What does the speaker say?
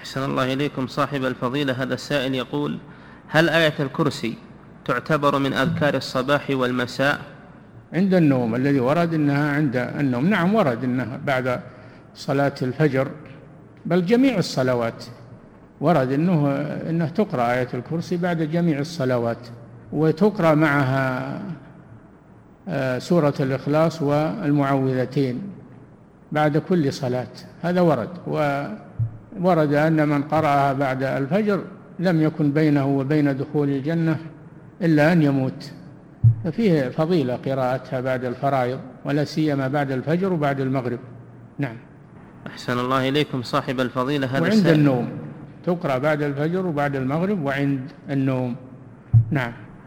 أحسن الله إليكم صاحب الفضيلة. هذا السائل يقول: هل آية الكرسي تعتبر من أذكار الصباح والمساء؟ عند النوم، الذي ورد أنها عند النوم. نعم، ورد أنها بعد صلاة الفجر، بل جميع الصلوات ورد أنه تقرأ آية الكرسي بعد جميع الصلوات، وتقرأ معها سورة الإخلاص والمعوذتين بعد كل صلاة. هذا ورد. وورد أن من قرأها بعد الفجر لم يكن بينه وبين دخول الجنة إلا أن يموت. ففيه فضيلة قراءتها بعد الفرائض، ولا سيما بعد الفجر وبعد المغرب. نعم. أحسن الله إليكم صاحب الفضيلة. هذا وعند النوم تقرأ بعد الفجر وبعد المغرب وعند النوم. نعم.